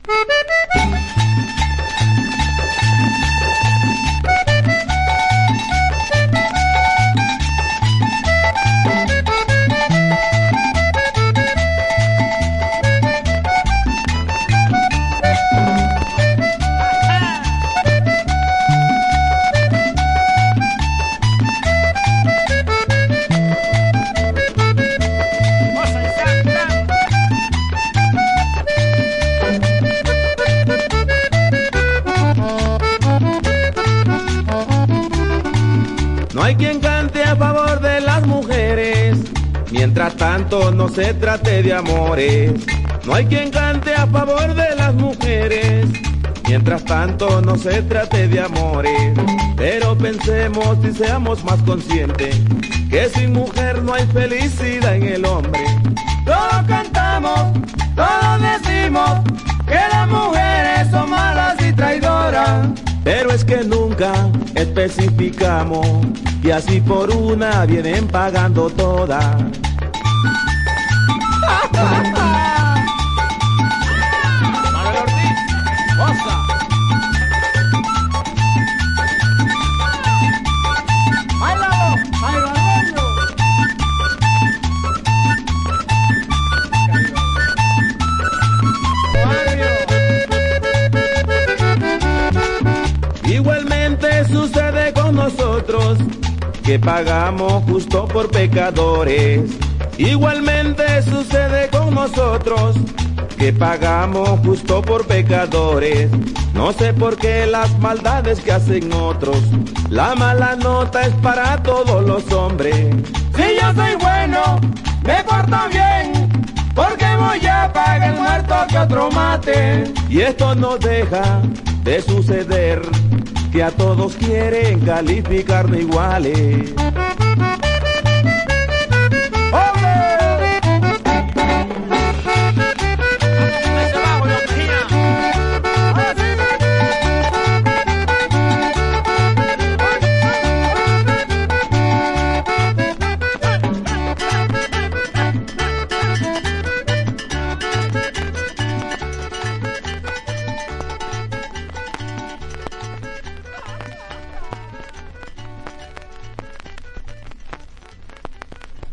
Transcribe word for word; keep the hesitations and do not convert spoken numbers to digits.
No hay quien cante a favor de las mujeres, mientras tanto no se trate de amores. No hay quien cante a favor de las mujeres, mientras tanto no se trate de amores. Pero pensemos y seamos más conscientes, que sin mujer no hay felicidad en el hombre. Todos cantamos, todos decimos que las mujeres son malas y traidoras, pero es que nunca especificamos y así por una vienen pagando todas. Manuel Ortiz, Osa. ¡Báilalo! ¡Báilalo! Igualmente sucede con nosotros, que pagamos justo por pecadores. Igualmente sucede con nosotros, que pagamos justo por pecadores. No sé por qué las maldades que hacen otros, la mala nota es para todos los hombres. Si yo soy bueno, me porto bien, porque voy a pagar el muerto que otro mate. Y esto no deja de suceder, que a todos quieren calificar de iguales.